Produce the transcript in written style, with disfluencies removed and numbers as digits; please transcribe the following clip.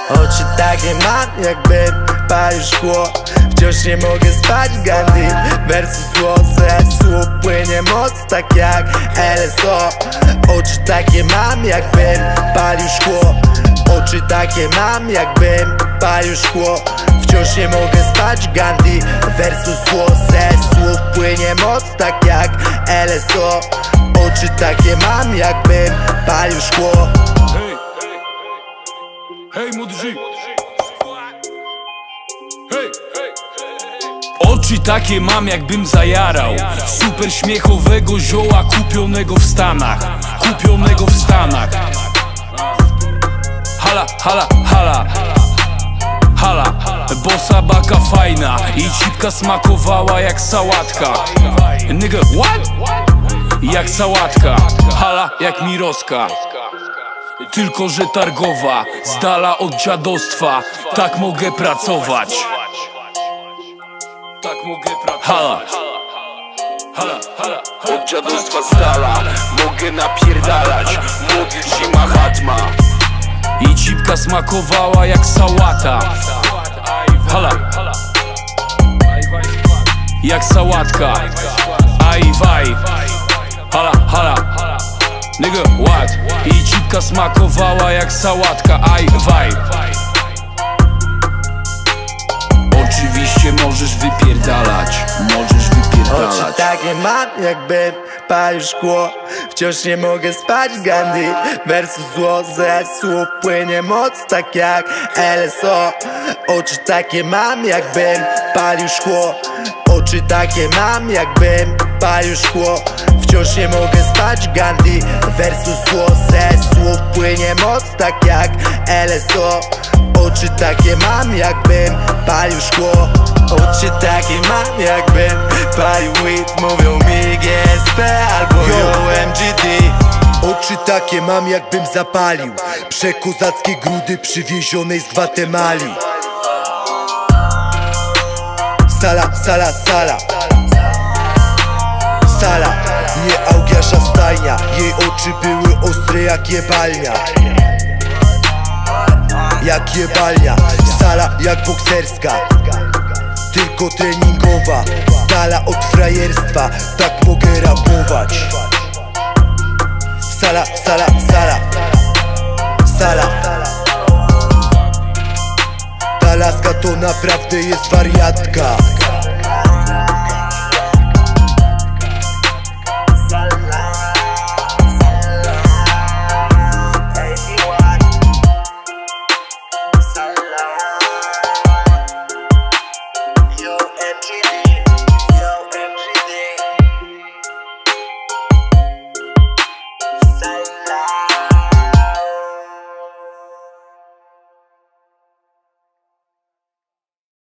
Oczy takie mam, jakbym palił szkło. Wciąż nie mogę spać, Gandhi. Wersy zło, z słów płynie moc, tak jak LSO. Oczy takie mam, jakbym palił szkło. Oczy takie mam, jakbym palił szkło. Wciąż nie mogę spać, Gandhi. Versus zło, ze słów płynie moc, tak jak LSO. Oczy takie mam, jakbym palił szkło. Hej, hej młody G. Hej, oczy takie mam, jakbym zajarał super śmiechowego zioła kupionego w Stanach. Kupionego w Stanach. Hala, hala, hala. Hala, bossa baka fajna i cipka smakowała jak sałatka. Nigga, what? Jak sałatka. Hala jak Miroska. Tylko że targowa, z dala od dziadostwa. Tak mogę pracować. Tak mogę pracować. Hala, hala, hala. Od dziadostwa z dala mogę napierdalać. Młody G Mahatma. I cipka smakowała jak sałata. Hala, jak sałatka. Aj, waj. Hala, hala. Nigga, what? I cipka smakowała jak sałatka. Aj, waj. Oczywiście możesz wypierdalać. Możesz wypierdalać. Oczy takie mam, jakbym palił szkło. Wciąż nie mogę spać, Gandhi. Versus zło, ze słów płynie moc, tak jak LSO. Oczy takie mam, jakbym palił szkło. Oczy takie mam, jakbym palił szkło. Wciąż nie mogę spać, Gandhi. Versus zło, ze słów płynie moc, tak jak LSO. Oczy takie mam, jakbym palił szkło. Oczy takie mam, jakbym palił weed. Mówią mi GSP albo OMGD. Oczy takie mam, jakbym zapalił przekozackie grudy przywiezionej z Gwatemali. Sala, sala, sala. Sala, nie Augiasza stajnia. Jej oczy były ostre jak jebalnia. Jak jebalnia. Sala jak bokserska, tylko treningowa. Z dala od frajerstwa, tak mogę rapować. Sala, sala, sala. Sala. Ta laska to naprawdę jest wariatka.